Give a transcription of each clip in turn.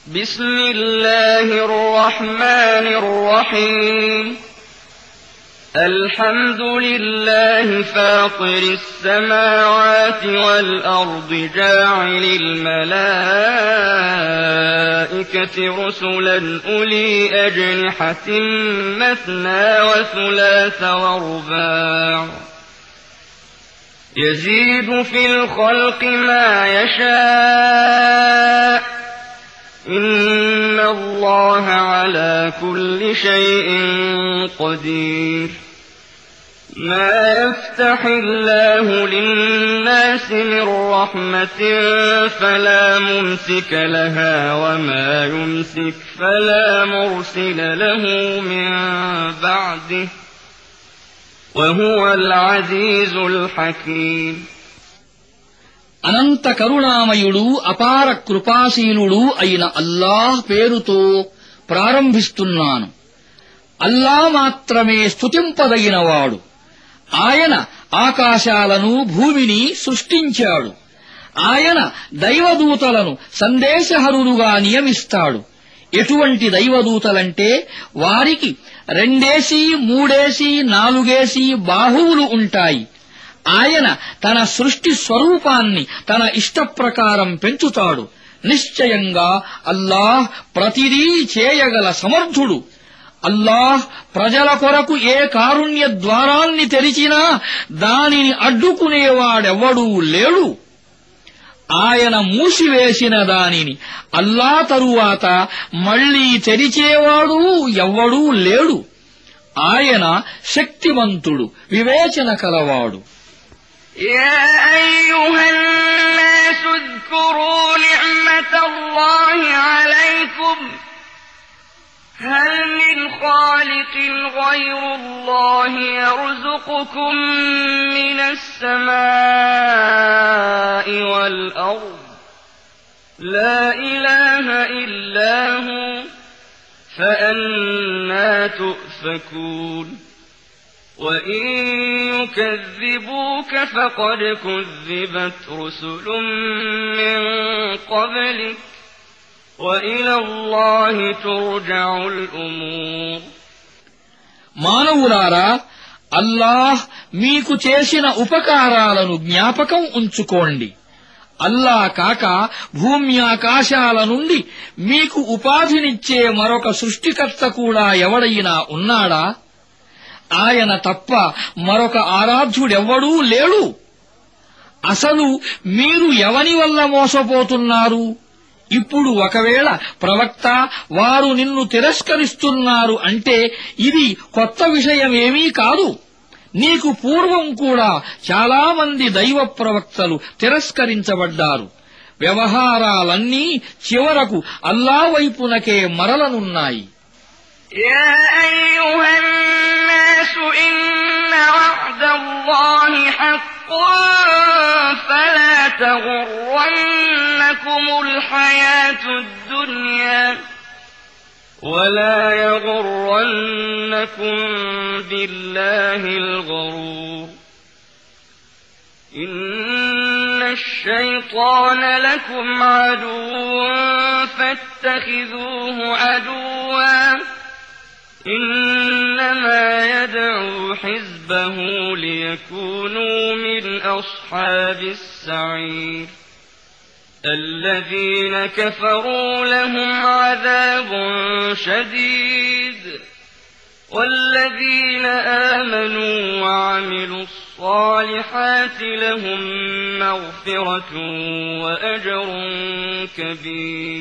بسم الله الرحمن الرحيم الحمد لله فاطر السماوات والأرض جاعل الملائكة رسلا أولي أجنحة مثنى وثلاث ورباع يزيد في الخلق ما يشاء إن الله على كل شيء قدير ما يفتح الله للناس من رحمة فلا ممسك لها وما يمسك فلا مرسل له من بعده وهو العزيز الحكيم అనంత కరుణామయుడు అపార కృపాశీలుడు అయిన అల్లాహ్ పేరుతో ప్రారంభిస్తున్నాను. అల్లాహ్ మాత్రమే స్తుతింపదగినవాడు. ఆయన ఆకాశాలను భూమిని సృష్టించాడు. ఆయన దైవదూతలను సందేశహరులుగా నియమిస్తాడు. ఎటువంటి దైవదూతలంటే వారికి 2 3 4 బాహువులు ఉంటాయి. ఆయన తన సృష్టి స్వరూపాన్ని తన ఇష్టప్రకారం పెంచుతాడు. నిశ్చయంగా అల్లాహ్ ప్రతిదీ చేయగల సమర్థుడు. అల్లాహ్ ప్రజల కొరకు ఏ కారుణ్య ద్వారాన్ని తెరిచినా దానిని అడ్డుకునేవాడెవ్వడూ లేడు. ఆయన మూసివేసిన దానిని అల్లాహ్ తరువాత మళ్లీ తెరిచేవాడు ఎవ్వడూ లేడు. ఆయన శక్తిమంతుడు, వివేచన కలవాడు. يا أيها الناس اذكروا نعمة الله عليكم هل من خالق غير الله يرزقكم من السماء والأرض لا إله إلا هو فأنى تؤفكون وإن يكذبوك فقد كذبت رسل من قبلك وإلى الله ترجع الأمور మానవులారా, అల్లాహ్ మీకు చేసిన ఉపకారాలను జ్ఞాపకం ఉంచుకోండి. అల్లాహ్ కాక భూమ్యాకాశాల నుండి మీకు ఉపాధినిచ్చే మరొక సృష్టికర్త కూడా ఎవడైనా ఉన్నాడా? ఆయన తప్ప మరొక ఆరాధ్యుడెవ్వడూ లేడు. అసలు మీరు ఎవని వల్ల మోసపోతున్నారు? ఇప్పుడు ఒకవేళ ప్రవక్త వారు నిన్ను తిరస్కరిస్తున్నారు అంటే ఇది కొత్త విషయమేమీ కాదు. నీకు పూర్వం కూడా చాలామంది దైవ ప్రవక్తలు తిరస్కరించబడ్డారు. వ్యవహారాలన్నీ చివరకు అల్లాహ్ వైపునకే మరలనున్నాయి. يا أيها الناس إن وعد الله حق فلا تغرنكم الحياة الدنيا ولا يغرنكم بالله الغرور إن الشيطان لكم عدو فاتخذوه عدوا إنما يدعو حزبه ليكونوا من أصحاب السعير الذين كفروا لهم عذاب شديد والذين آمنوا وعملوا الصالحات لهم مغفرة وأجر كبير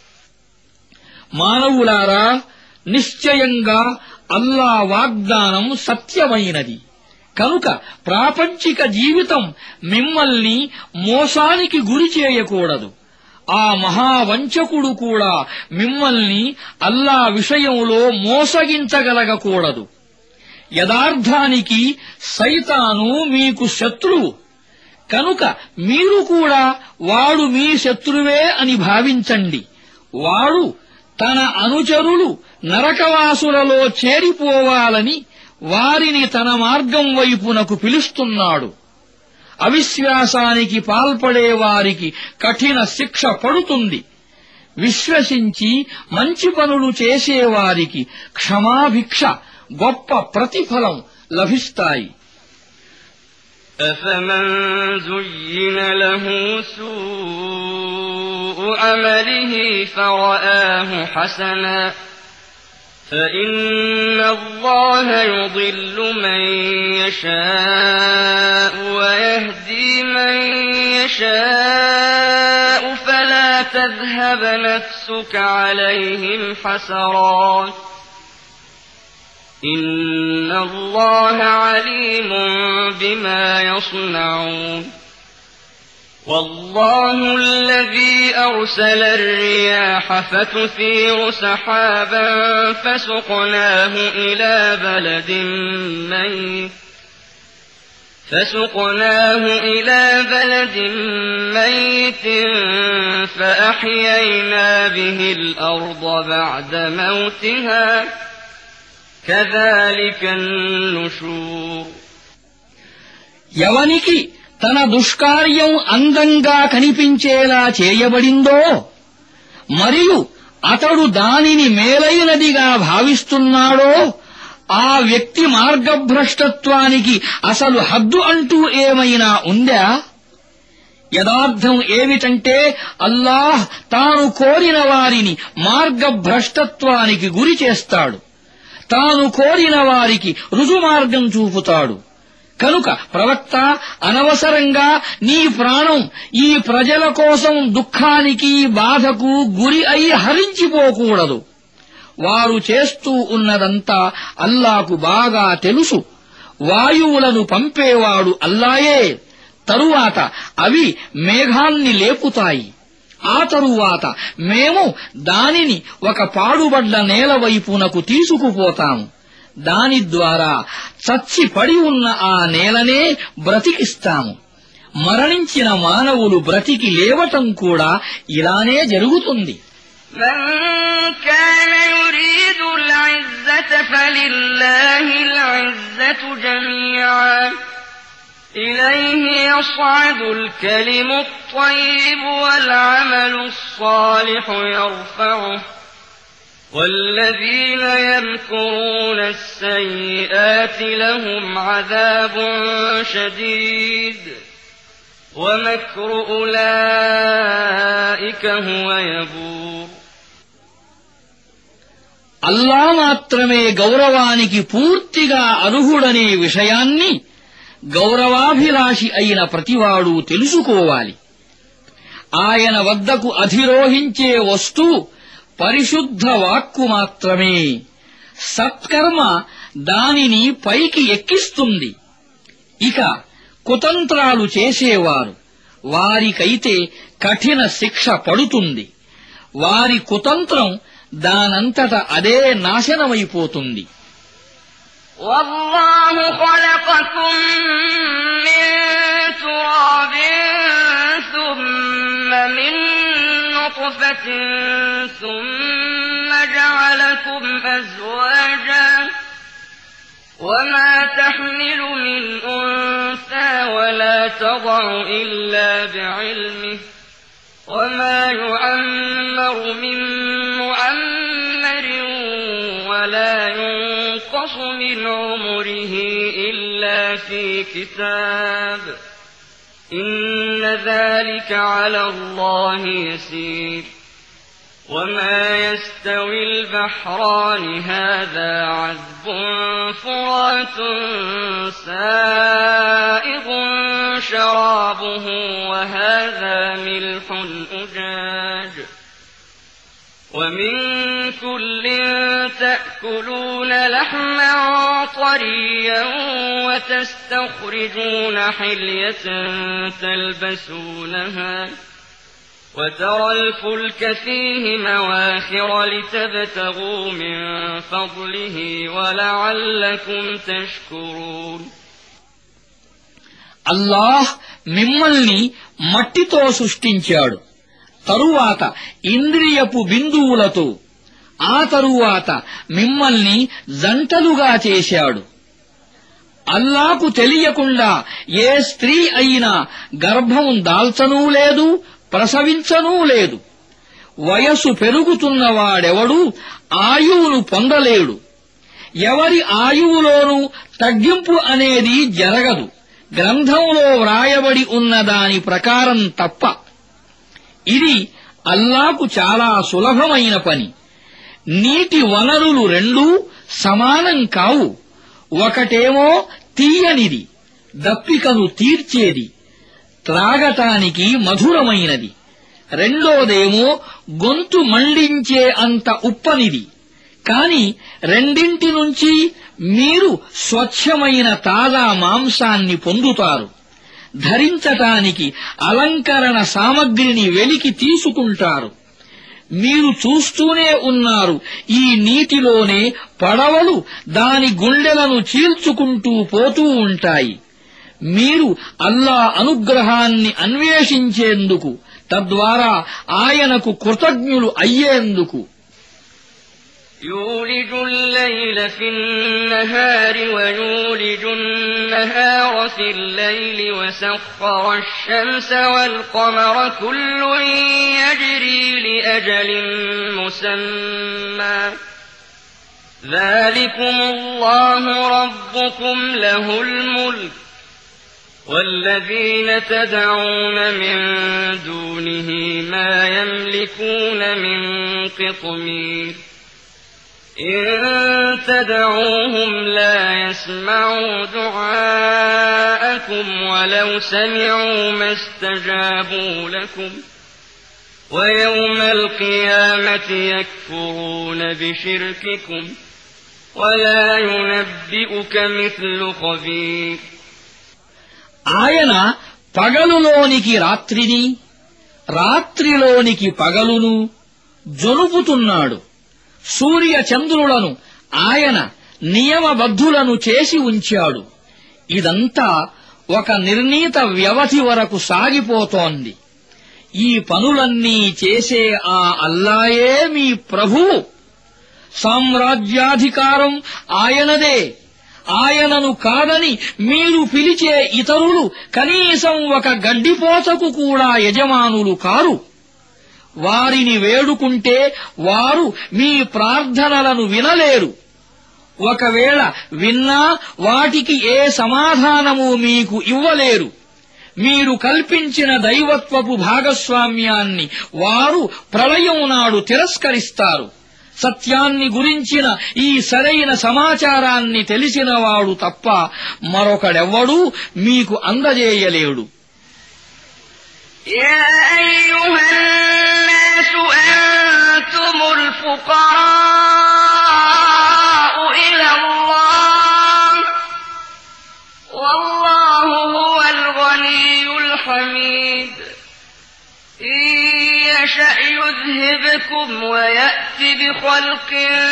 మానవులారా, నిశ్చయంగా అల్లాహ్ వాగ్దానం సత్యమైనది. కనుక ప్రాపంచిక జీవితం మిమ్మల్ని మోసానికి గురి చేయకూడదు. ఆ మహావంచకుడు కూడా మిమ్మల్ని అల్లాహ్ విషయంలో మోసగించగలగకూడదు. యథార్థానికి సైతాను మీకు శత్రువు. కనుక మీరు కూడా వాడు మీ శత్రువే అని భావించండి. వాడు తన అనుచరులు నరకవాసులలో చేరిపోవాలని వారిని తన మార్గం వైపునకు పిలుస్తున్నాడు. అవిశ్వాసానికి పాల్పడే వారికి కఠిన శిక్ష పడుతుంది. విశ్వసించి మంచి పనులు చేసేవారికి క్షమాభిక్ష గొప్ప ప్రతిఫలం లభిస్తాయి. أفمن زين له سوء عمله فرآه حسنا فإن الله يضل من يشاء ويهدي من يشاء فلا تذهب نفسك عليهم حسرات إن الله عليم بما يصنعون والله الذي أرسل الرياح فتثير سحابا فسقناه إلى بلد ميت فأحيينا به الأرض بعد موتها كذلك النشور. ఎవనికి తన దుష్కార్యం అందంగా కనిపించేలా చేయబడిందో మరియు అతడు దానిని మేలైనదిగా భావిస్తున్నాడో ఆ వ్యక్తి మార్గభ్రష్టత్వానికి అసలు హద్దు అంటూ ఏమైనా ఉందా? యదార్థం ఏమిటంటే అల్లాహ్ తాను కోరిన వారిని మార్గభ్రష్టత్వానికి గురి చేస్తాడు, తాను కోరిన వారికి రుజుమార్గం చూపుతాడు. కనుక ప్రవక్త, అనవసరంగా నీ ప్రాణం ఈ ప్రజల కోసం దుఃఖానికి బాధకు గురి అయి హరించిపోకూడదు. వారు చేస్తూ ఉన్నదంతా అల్లాకు బాగా తెలుసు. వాయువులను పంపేవాడు అల్లాయే. తరువాత అవి మేఘాన్ని లేపుతాయి. ఆ తరువాత మేము దానిని ఒక పాడుబడ్డ నేల వైపునకు తీసుకుపోతాము. దాని ద్వారా చచ్చి పడి ఉన్న ఆ నేలనే బ్రతికిస్తాము. మరణించిన మానవులు బ్రతికి లేవటం కూడా ఇలానే జరుగుతుంది. من كان يريد العزة فلله العزة جميعا إليه يصعد الكلم الطيب والعمل الصالح يرفعه والذين يمكرون السيئات لهم عذاب شديد ومكر أولئك هو يبور. అల్లా మాత్రమే గౌరవానికి పూర్తిగా అర్హుడనే విషయాన్ని గౌరవాభిలాషి అయిన ప్రతివాడు తెలుసుకోవాలి. ఆయన వద్దకు అధిరోహించే వస్తువు పరిశుద్ధ వాక్కు మాత్రమే. సత్కర్మ దానిని పైకి ఎక్కిస్తుంది. ఇక కుతంత్రాలు చేసేవారు, వారికైతే కఠిన శిక్ష పడుతుంది. వారి కుతంత్రం దానంతట అదే నాశనమైపోతుంది. والله خلقكم من تراب ثم من نطفة ثم جعلكم أزواجا وما تحمل من أنثى ولا تضع إلا بعلمه وما يعمر من معمر ولا ينقص من عمره إلا في كتاب إن ذلك على الله يسير. وما يستوي البحران هذا عذب فرات سائغ شرابه وهذا ملح أجاج ومن كل تأكلون لحما طريا وتستخرجون حلية تلبسونها وترى الفلك فيه مواخر لتبتغوا من فضله ولعلكم تشكرون. అల్లాహ్ మిమ్మల్ని మట్టితో సృష్టించాడు. తరువాత ఇంద్రియపు బిందువులతో, ఆ తరువాత మిమ్మల్ని జంటలుగా చేశాడు. అల్లాకు తెలియకుండా ఏ స్త్రీ అయినా గర్భం దాల్చనూ లేదు, ప్రసవించనూ లేదు. వయసు పెరుగుతున్నవాడెవడూ ఆయువును పొందలేడు. ఎవరి ఆయువులోనూ తగ్గింపు అనేది జరగదు, గ్రంథంలో వ్రాయబడి ఉన్న దాని ప్రకారం తప్ప. ఇది అల్లాకు చాలా సులభమైన పని. నీటి వనరులు రెండూ సమానం కావు. ఒకటేమో తీయనిది, దప్పికను తీర్చేది, త్రాగటానికి మధురమైనది. రెండోదేమో గొంతు మండించే అంత ఉప్పనిది. కాని రెండింటి నుంచి మీరు స్వచ్ఛమైన తాజా మాంసాన్ని పొందుతారు. ధరించటానికి అలంకరణ సామగ్రిని వెలికి తీసుకుంటారు. మీరు చూస్తూనే ఉన్నారు, ఈ నీటిలోనే పడవలు దాని గుండెలను చీల్చుకుంటూ పోతూ ఉంటాయి. మీరు అల్లా అనుగ్రహాన్ని అన్వేషించేందుకు, తద్వారా ఆయనకు కృతజ్ఞులు అయ్యేందుకు. يولج الليل في النهار ويولج النهار في الليل وسخر الشمس والقمر كل يجري لأجل مسمى ذلكم الله ربكم له الملك والذين تدعون من دونه ما يملكون من قطمير إن تدعوهم لا يسمعوا دعاءكم ولو سمعوا ما استجابوا لكم ويوم القيامة يكفرون بشرككم ولا ينبئك مثل خبير. ఆయన పగలులోనికి రాత్రిని, రాత్రిలోనికి పగలును జొలుపుతున్నాడు. సూర్య చంద్రులను ఆయన నియమబద్ధులను చేసి ఉంచాడు. ఇదంతా ఒక నిర్ణీత వ్యవధి వరకు సాగిపోతోంది. ఈ పనులన్నీ చేసే ఆ అల్లాయే మీ ప్రభువు. సామ్రాజ్యాధికారం ఆయనదే. ఆయనను కాదని మీరు పిలిచే ఇతరులు కనీసం ఒక గడ్డిపోతకు కూడా యజమానులు కారు. వారిని వేడుకుంటే వారు మీ ప్రార్థనలను వినలేరు. ఒకవేళ విన్నా వాటికి ఏ సమాధానము మీకు ఇవ్వలేరు. మీరు కల్పించిన దైవత్వపు భాగస్వామ్యాన్ని వారు ప్రళయం నాడు తిరస్కరిస్తారు. సత్యాన్ని గురించిన ఈ సరైన సమాచారాన్ని తెలిసినవాడు తప్ప మరొకడెవ్వడూ మీకు అందజేయలేడు. يا أيها الناس أنتم الفقراء إلى الله والله هو الغني الحميد إن يشأ يذهبكم ويأت بخلق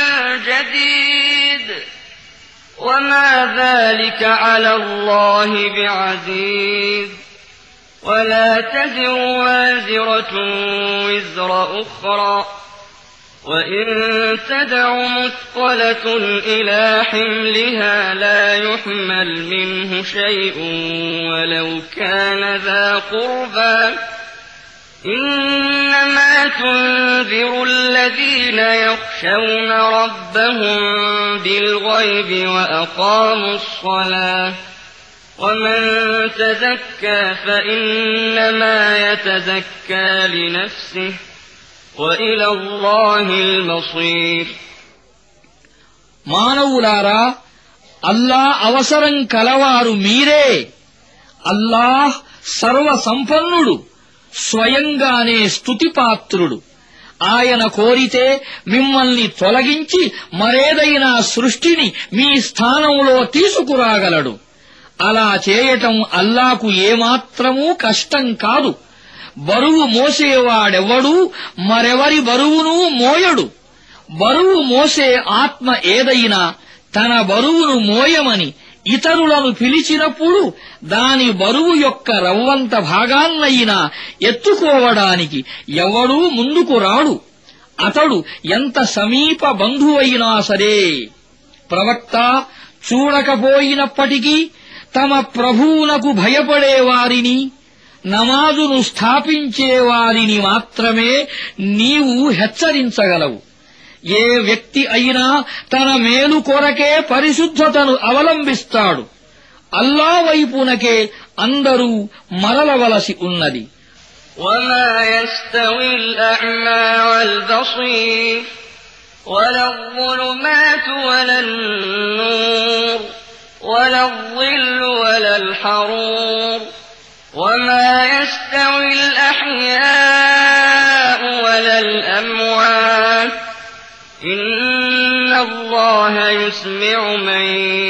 جديد وما ذلك على الله بعزيز ولا تزر وازرة وزر أخرى وإن تدع مثقلة إلى حملها لا يحمل منه شيء ولو كان ذا قربى إنما تنذر الذين يخشون ربهم بالغيب وأقاموا الصلاة ومن تزكى فإنما يتزكى لنفسه وإلى الله المصير. మానవులారా, అల్లా అవసరం కలవారు మీరే. అల్లాహ్ సర్వ సంపన్నుడు, స్వయంగానే స్తుతిపాత్రుడు. ఆయన కోరితే మిమ్మల్ని తొలగించి మరేదైనా సృష్టిని మీ స్థానంలో తీసుకురాగలడు. అలా చేయటం అల్లాకు ఏమాత్రమూ కష్టం కాదు. బరువు మోసేవాడెవ్వడూ మరెవరి బరువును మోయడు. బరువు మోసే ఆత్మ ఏదైనా తన బరువును మోయమని ఇతరులను పిలిచినప్పుడు దాని బరువు యొక్క రవ్వంత భాగాన్నయినా ఎత్తుకోవడానికి ఎవడూ ముందుకు రాడు. అతడు ఎంత సమీప బంధువైనా సరే. ప్రవక్త చూడకపోయినప్పటికీ తమ ప్రభువునకు భయపడేవారిని, నమాజును స్థాపించేవారిని మాత్రమే నీవు హెచ్చరించగలవు. ఏ వ్యక్తి అయినా తన మేలు కొరకే పరిశుద్ధతను అవలంబిస్తాడు. అల్లా వైపునకే అందరూ మరలవలసి ఉన్నది. وما يستوي الأعمى والبصير ولا الظلمات ولا النور ولا الظل ولا الحرور وما يستوي الأحياء ولا الأموات إن الله يسمع من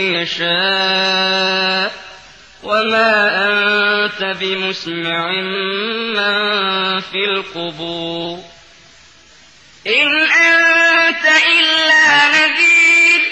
يشاء وما أنت بمسمع من في القبور إن أنت إلا نذير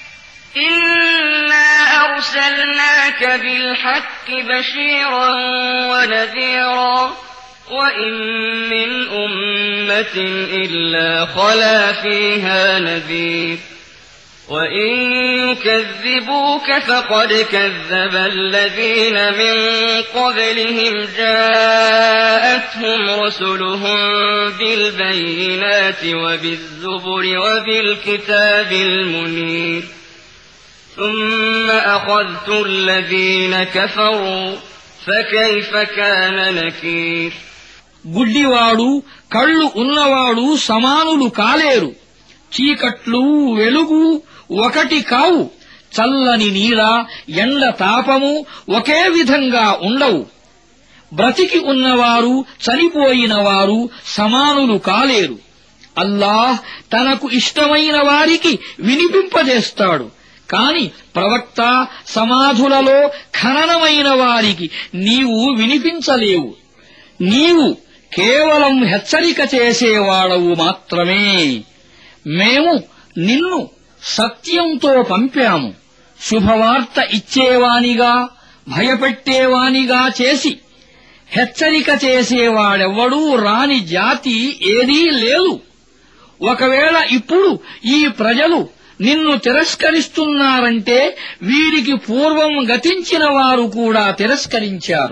إنا أرسلناك بالحق بشيرا ونذيرا وإن من أمة إلا خلا فيها نذير وإن يكذبوك فقد كذب الذين من قبلهم جاءتهم رسلهم بالبينات وبالزبر وبالكتاب المنير ثم أخذت الذين كفروا فكيف كان نكير గుడ్డివాడు కళ్ళు ఉన్నవాడు సమానులు కాలేరు. చీకట్లు వెలుగు ఒకటి కావు. చల్లని నీడ ఎండ తాపము ఒకే విధంగా ఉండవు. బ్రతికి ఉన్నవారు చనిపోయిన వారు సమానులు కాలేరు. అల్లాహ్ తనకు ఇష్టమైన వారికి వినిపింపజేస్తాడు. కాని ప్రవక్త సమాధులలో ఖననమైన వారికి నీవు వినిపించలేవు. నీవు కేవలం హెచ్చరిక చేసేవాడవు మాత్రమే. మేము నిన్ను సత్యంతో పంపాము. శుభవార్త ఇచ్చేవానిగా భయపెట్టేవానిగా చేసి హెచ్చరిక చేసేవాడెవ్వడూ రాని జాతి ఏదీ లేదు. ఒకవేళ ఇప్పుడు ఈ ప్రజలు నిన్ను తిరస్కరిస్తున్నారంటే వీరికి పూర్వం గతించిన వారు కూడా తిరస్కరించారు.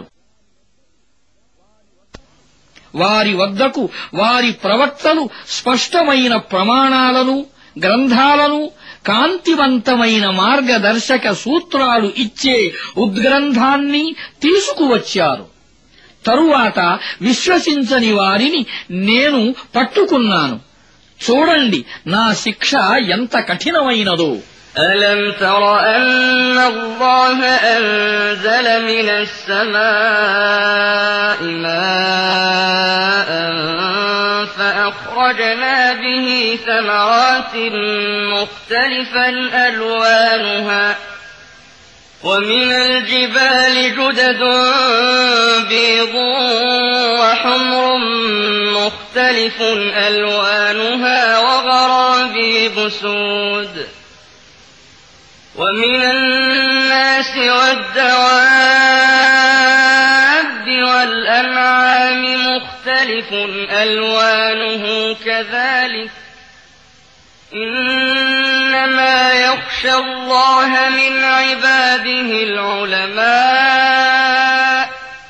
వారి వద్దకు వారి ప్రవక్తలు స్పష్టమైన ప్రమాణాలను గ్రంథాలను కాంతివంతమైన మార్గదర్శక సూత్రాలు ఇచ్చే ఉద్గ్రంథాన్ని తీసుకువచ్చారు. తరువాత విశ్వసించని వారిని నేను పట్టుకున్నాను. చూడండి నా శిక్ష ఎంత కఠినమైనదో. ألم تر أن الله أنزل من السماء ماء فأخرجنا به ثمرات مختلفا ألوانها ومن الجبال جدد بيض وحمر مختلف ألوانها وغرابيب سود ومن الناس والدواب والأنعام مختلف ألوانه كذلك إنما يخشى الله من عباده العلماء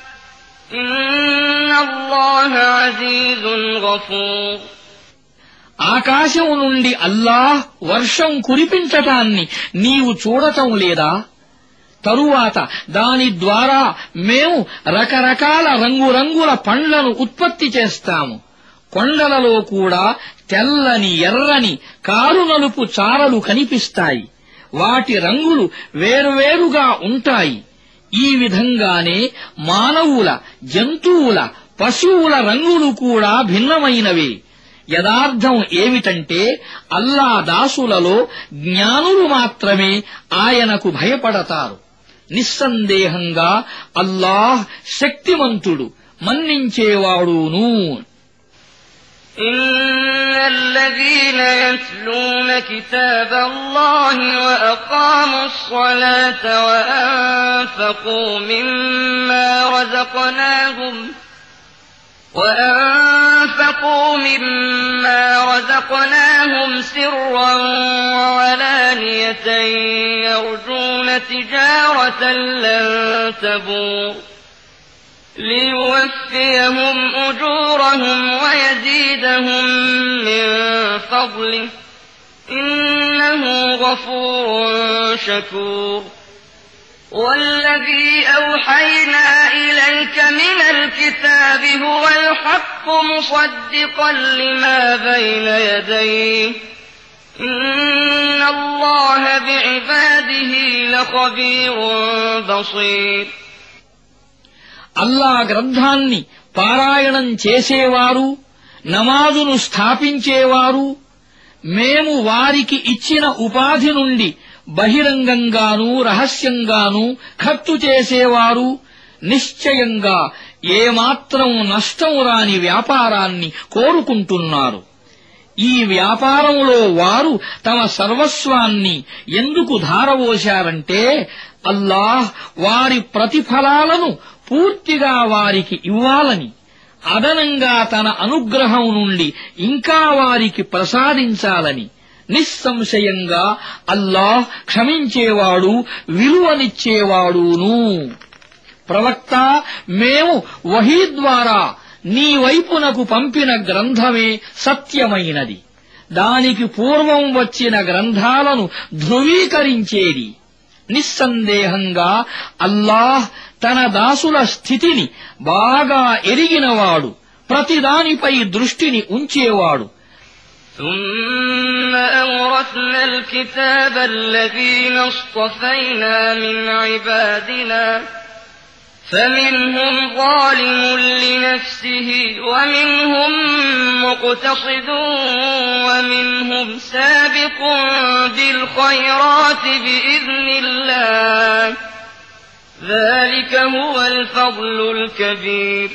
إن الله عزيز غفور ఆకాశం నుండి అల్లాహ్ వర్షం కురిపించటాన్ని నీవు చూడటం లేదా? తరువాత దాని ద్వారా మేము రకరకాల రంగురంగుల పండ్లను ఉత్పత్తి చేస్తాము. కొండలలో కూడా తెల్లని ఎర్రని కారు నలుపు చారలు కనిపిస్తాయి. వాటి రంగులు వేరువేరుగా ఉంటాయి. ఈ విధంగానే మానవుల జంతువుల పశువుల రంగులు కూడా భిన్నమైనవే. యదార్థం ఏమిటంటే అల్లా దాసులలో జ్ఞానులు మాత్రమే ఆయనకు భయపడతారు. నిస్సందేహంగా అల్లాహ్ శక్తిమంతుడు మన్నించేవాడును. إن الذين يتلون كتاب الله وأقاموا الصلاة وأنفقوا مما رزقناهم سرا وعلانية يرجون تجارة لن تبور ليوفيهم أجورهم ويزيدهم من فضله إنه غفور شكور والذي أوحينا إليك من الكتاب هو الحق مصدقا لما بين يديه إن الله بعباده لخبير بصير అల్లా గ్రంథాన్ని పారాయణం చేసేవారు నమాజును స్థాపించేవారు మేము వారికి ఇచ్చిన ఉపాధి నుండి బహిరంగంగానూ రహస్యంగానూ ఖర్చు చేసేవారు నిశ్చయంగా ఏమాత్రం నష్టం రాని వ్యాపారాన్ని కోరుకుంటున్నారు. ఈ వ్యాపారంలో వారు తమ సర్వస్వాన్ని ఎందుకు ధారవోశారంటే అల్లాహ్ వారి ప్రతిఫలాలను పూర్తిగా వారికి ఇవ్వాలని, అదనంగా తన అనుగ్రహం నుండి ఇంకా వారికి ప్రసాదించాలని. నిస్సంశయంగా అల్లాహ్ క్షమించేవాడు విలువనిచ్చేవాడును. ప్రవక్త, మేము వహీ ద్వారా నీ వైపునకు పంపిన గ్రంథమే సత్యమైనది. దానికి పూర్వం వచ్చిన గ్రంథాలను ధృవీకరించేది. నిస్సందేహంగా అల్లాహ్ తన దాసుల స్థితిని బాగా ఎరిగినవాడు, ప్రతిదానిపై దృష్టిని ఉంచేవాడు. ثم أورثنا الكتاب الذين اصطفينا من عبادنا فمنهم ظالم لنفسه ومنهم مقتصد ومنهم سابق بالخيرات بإذن الله ذلك هو الفضل الكبير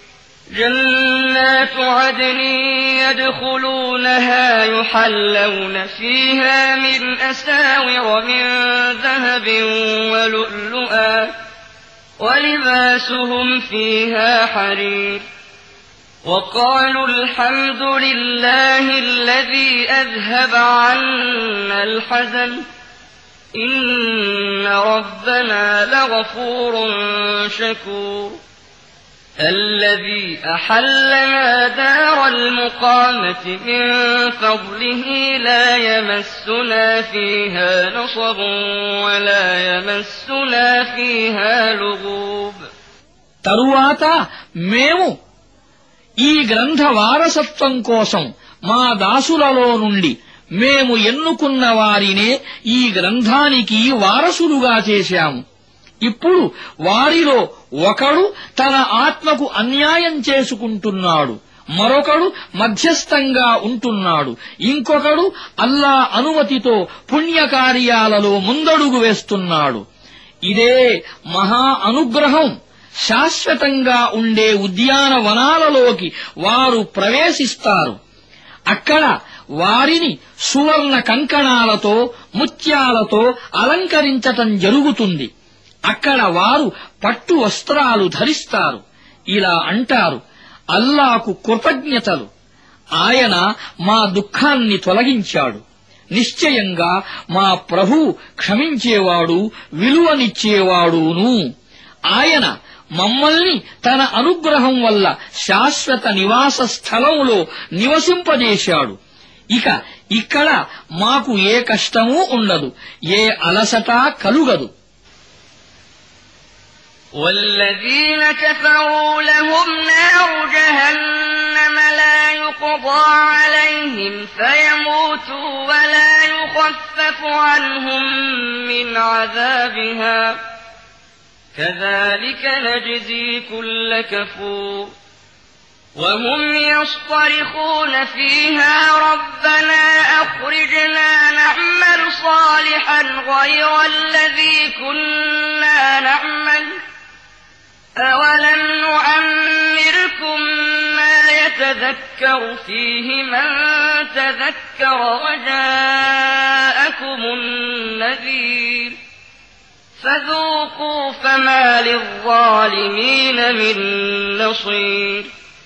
جنات عدن يدخلونها يحلون فيها من أساور من ذهب ولؤلؤا ولباسهم فيها حرير وقالوا الحمد لله الذي أذهب عنا الحزن إن ربنا لغفور شكور الذي أحلنا دار المقامة من فضله لا يمسنا فيها نصب ولا يمسنا فيها لغوب. తరువాత మేము ఈ గ్రంథ వారసత్వం కోసం మా దాసులలో నుండి మేము ఎన్నుకున్న వారినే ఈ గ్రంథానికి వారసులుగా చేశాము. ఇప్పుడు వారిలో ఒకడు తన ఆత్మకు అన్యాయం చేసుకుంటున్నాడు, మరొకడు మధ్యస్థంగా ఉంటున్నాడు, ఇంకొకడు అల్లా అనుమతితో పుణ్యకార్యాలలో ముందడుగు వేస్తున్నాడు. ఇదే మహా అనుగ్రహం. శాశ్వతంగా ఉండే ఉద్యానవనాలలోకి వారు ప్రవేశిస్తారు. అక్కడ వారిని సువర్ణ కంకణాలతో ముత్యాలతో అలంకరించటం జరుగుతుంది. అక్కడ వారు పట్టు వస్త్రాలు ధరిస్తారు. ఇలా అంటారు, అల్లాకు కృతజ్ఞతలు. ఆయన మా దుఃఖాన్ని తొలగించాడు. నిశ్చయంగా మా ప్రభువు క్షమించేవాడు, విలువనిచ్చేవాడును. ఆయన మమ్మల్ని తన అనుగ్రహం వల్ల శాశ్వత నివాస స్థలంలో నివసింపజేశాడు. ఇక ఇక్కడ మాకు ఏ కష్టమూ ఉండదు, ఏ అలసట కలుగదు. والذين كفروا لهم نار جهنم لا يقضى عليهم فيموتوا ولا يخفف عنهم من عذابها كذلك نجزي كل كفور وهم يصطرخون فيها ربنا أخرجنا نعمل صالحا غير الذي كنا نعمل أولم نعمركم ما يتذكر فيه من تذكر وجاءكم النذير فذوقوا فما للظالمين من نصير.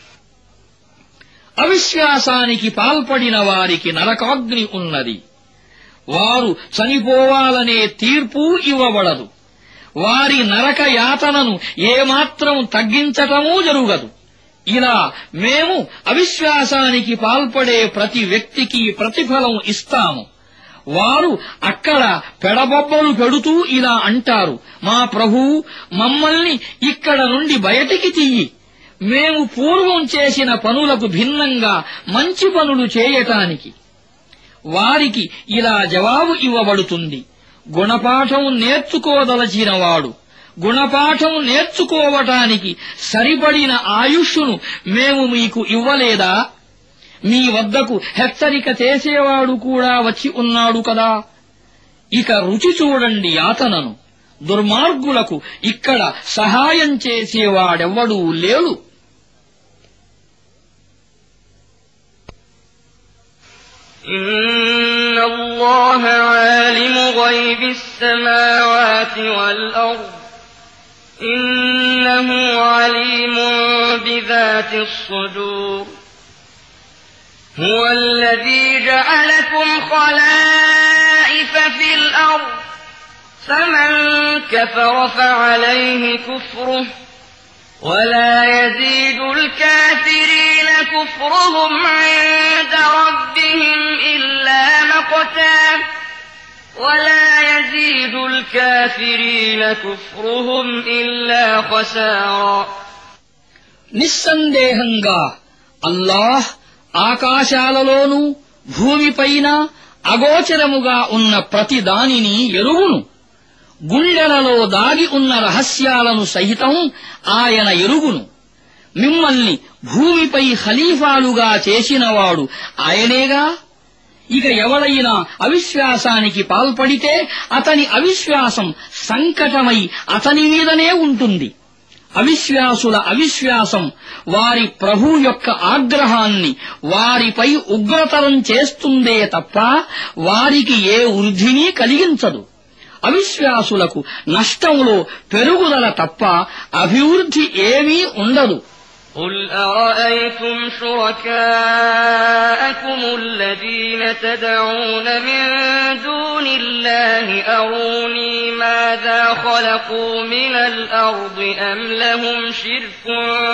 అవిశ్వాసానికి పాల్పడిన వారికి నరకాగ్ని ఉన్నది. వారు చనిపోవాలనే తీర్పు ఇవ్వబడదు. వారి నరక యాతనను ఏమాత్రం తగ్గించటమూ జరుగదు. ఇలా మేము అవిశ్వాసానికి పాల్పడే ప్రతి వ్యక్తికి ప్రతిఫలం ఇస్తాము. వారు అక్కడ పెడబొబ్బలు పెడుతూ ఇలా అంటారు, మా ప్రభువు, మమ్మల్ని ఇక్కడ నుండి బయటికి తీయి. మేము పూర్వం చేసిన పనులకు భిన్నంగా మంచి పనులు చేయటానికి. వారికి ఇలా జవాబు ఇవ్వబడుతుంది, గుణపాఠం నేర్చుకోదలచినవాడు గుణపాఠం నేర్చుకోవటానికి సరిపడిన ఆయుష్ను మేము మీకు ఇవ్వలేదా? మీ వద్దకు హెచ్చరిక చేసేవాడు కూడా వచ్చి ఉన్నాడు కదా. ఇక రుచి చూడండి యాతనను. దుర్మార్గులకు ఇక్కడ సహాయం చేసేవాడెవ్వడూ లేడు. إن الله عالم غيب السماوات والأرض إنه عليم بذات الصدور هو الذي جعلكم خلائف في الأرض فمن كفر فعليه كفره ولا يزيد الكافرين كفرهم عند ربهم إلا مقتا ولا يزيد الكافرين كفرهم إلا خسارا. నిస్సందేహంగా అల్లాహ్ ఆకాశాలలోనూ భూమిపైన అగోచరముగా ఉన్న ప్రతి దానిని ఎరుగును. గుండెలలో దాగి ఉన్న రహస్యాలను సహితం ఆయన ఎరుగును. మిమ్మల్ని భూమిపై ఖలీఫాలుగా చేసినవాడు ఆయనేగా. ఇక ఎవడైనా అవిశ్వాసానికి పాల్పడితే అతని అవిశ్వాసం సంకటమై అతని మీదనే ఉంటుంది. అవిశ్వాసుల అవిశ్వాసం వారి ప్రభు యొక్క ఆగ్రహాన్ని వారిపై ఉగ్రతరం చేస్తుందే తప్ప వారికి ఏ వృద్ధిని కలిగించదు. అవిశ్వాసులకు నష్టంలో పెరుగుదల తప్ప అభివృద్ధి ఏమీ ఉండదు. قل أرأيتم شركاءكم الذين تدعون من دون الله أروني ماذا خلقوا من الأرض أم لهم شرك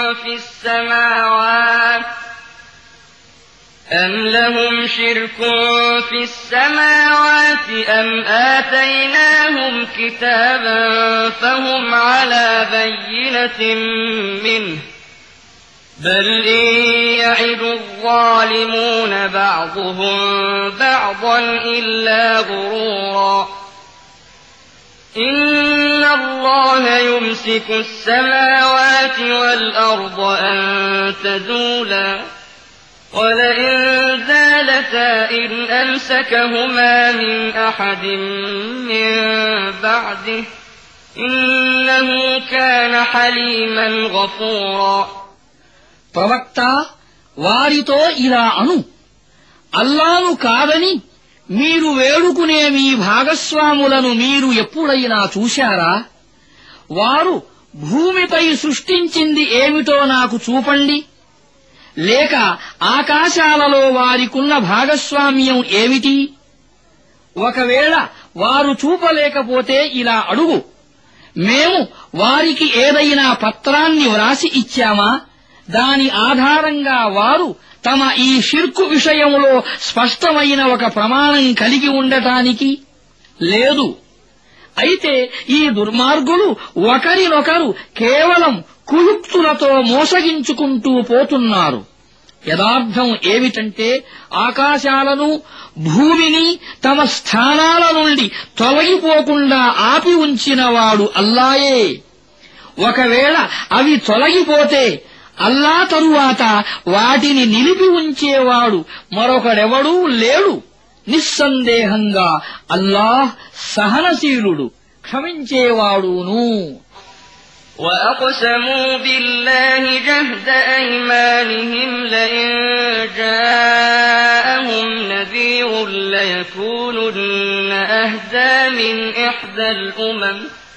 في السماوات أم آتيناهم كتابا فهم على بينة منه بل إن يعد الظالمون بعضهم بعضا إلا غرورا إن الله يمسك السماوات والأرض أن تزولا ولئن زالتا إن أمسكهما من أحد من بعده إنه كان حليما غفورا. ప్రవక్త వారితో ఇలా అను, అల్లాను కాదని మీరు వేడుకునే మీ భాగస్వాములను మీరు ఎప్పుడైనా చూశారా? వారు భూమిపై సృష్టించింది ఏమిటో నాకు చూపండి. లేక ఆకాశాలలో వారికున్న భాగస్వామ్యం ఏమిటి? ఒకవేళ వారు చూపలేకపోతే ఇలా అడుగు, మేము వారికి ఏదైనా పత్రాన్ని వ్రాసి ఇచ్చామా? దాని ఆధారంగా వారు తమ ఈ షిర్కు విషయంలో స్పష్టమైన ఒక ప్రమాణం కలిగి ఉండటానికి లేదు. అయితే ఈ దుర్మార్గులు ఒకరినొకరు కేవలం కుయుక్తులతో మోసగించుకుంటూ పోతున్నారు. యథార్థం ఏమిటంటే ఆకాశాలను భూమిని తమ స్థానాల నుండి తొలగిపోకుండా ఆపి ఉంచినవాడు అల్లాయే. ఒకవేళ అవి తొలగిపోతే అల్లా తరువాత వాటిని నిలిపి ఉంచేవాడు మరొకడెవడూ లేడు. నిస్సందేహంగా అల్లాహ్ సహనశీలుడు, క్షమించేవాడును. وأقسموا بالله جهد أيمانهم لئن جاءهم نذير ليكونن أهدى من إحدى الأمم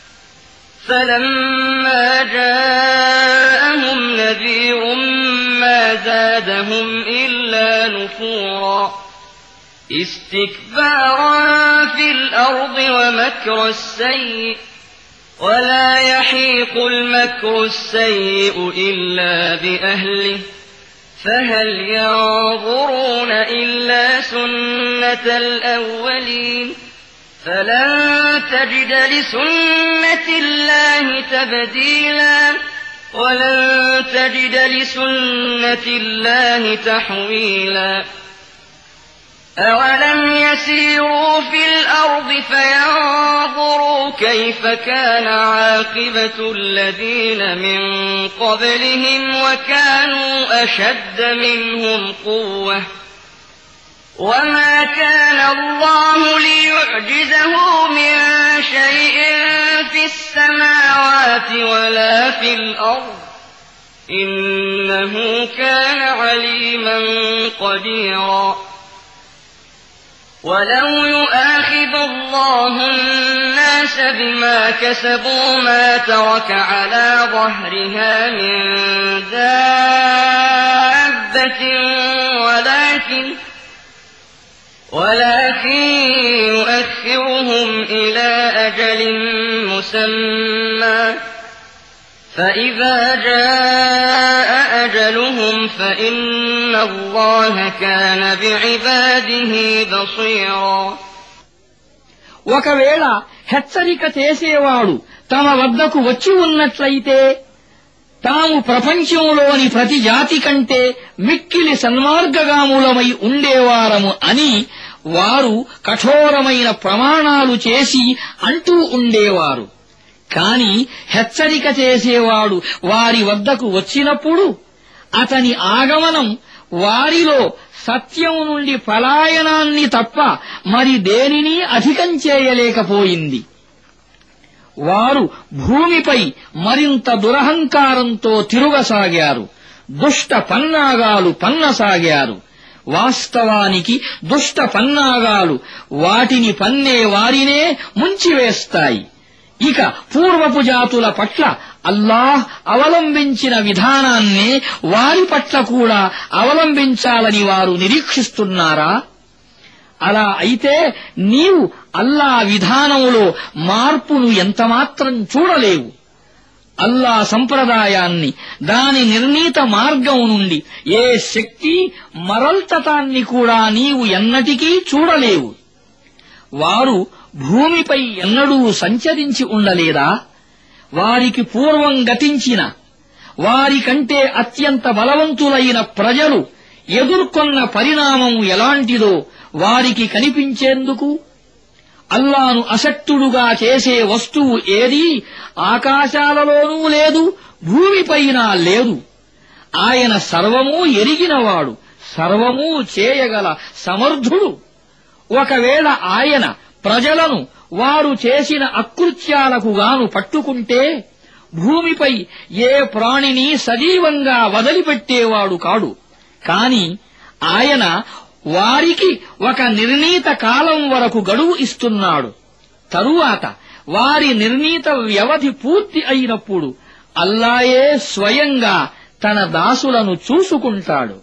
فلما جاءهم نذير ما زادهم إلا نفورا استكبارا في الأرض ومكر السيء ولا يحيق المكر السيء إلا بأهله فهل ينظرون إلا سنة الأولين فلن تجد لسنة الله تبديلا ولن تجد لسنة الله تحويلا أولم يسيروا في الأرض فينظروا كيف كان عاقبة الذين من قبلهم وكانوا أشد منهم قوة وما كان الله ليعجزه من شيء في السماوات ولا في الأرض إنه كان عليما قديرا ولو يؤاخذ الله الناس بما كسبوا ما ترك على ظهرها من دابة ولكن يؤخرهم إلى أجل مسمى فإذا جاء أجلهم فإن الله كان بعباده بصيرا ఒకవేళ హెచ్చరిక చేసేవాడు తమ వద్దకు వచ్చి ఉన్నట్లయితే తాము ప్రపంచంలోని ప్రతి జాతి కంటే మిక్కిలి సన్మార్గగాములమై ఉండేవారము అని వారు కఠోరమైన ప్రమాణాలు చేసి అంటూ ఉండేవారు. కాని హెచ్చరిక చేసేవాడు వారి వద్దకు వచ్చినప్పుడు అతని ఆగమనం వారిలో సత్యం నుండి పలాయనాన్ని తప్ప మరి దేనినీ అధికం చేయలేకపోయింది. వారు భూమిపై మరింత దురహంకారంతో తిరుగసాగారు, దుష్ట పన్నాగాలు పన్నసాగారు. వాస్తవానికి దుష్ట పన్నాగాలు వాటిని పన్నే వారినే ముంచివేస్తాయి. ఇక పూర్వపు జాతుల పట్ల అల్లాహ్ అవలంబించిన విధానాన్నే వారి పట్ల కూడా అవలంబించాలని వారు నిరీక్షిస్తున్నారా? అలా అయితే నీవు అల్లా విధానంలో మార్పును ఎంతమాత్రం చూడలేవు. అల్లా సంప్రదాయాన్ని, దాని నిర్ణీత మార్గం నుండి ఏ శక్తి మరల్చటాన్ని కూడా నీవు ఎన్నటికీ చూడలేవు. వారు భూమిపై ఎన్నడూ సంచరించి ఉండలేదా? వారికి పూర్వం గతించిన వారికంటే అత్యంత బలవంతులైన ప్రజలు ఎదుర్కొన్న పరిణామం ఎలాంటిదో వారికి కనిపించేందుకు అల్లాను అశక్తుడుగా చేసే వస్తువు ఏదీ ఆకాశాలలోనూ లేదు, భూమిపైన లేదు. ఆయన సర్వమూ ఎరిగినవాడు, సర్వమూ చేయగల సమర్థుడు. ఒకవేళ ఆయన ప్రజలను వారు చేసిన అకృత్యాలకు గాను పట్టుకుంటే భూమిపై ఏ ప్రాణిని సజీవంగా వదిలిపెట్టేవాడు కాడు. కాని ఆయన వారికి ఒక నిర్ణీత కాలం వరకు గడువు ఇస్తున్నాడు. తరువాత వారి నిర్ణీత వ్యవధి పూర్తి అయినప్పుడు అల్లాయే స్వయంగా తన దాసులను చూసుకుంటాడు.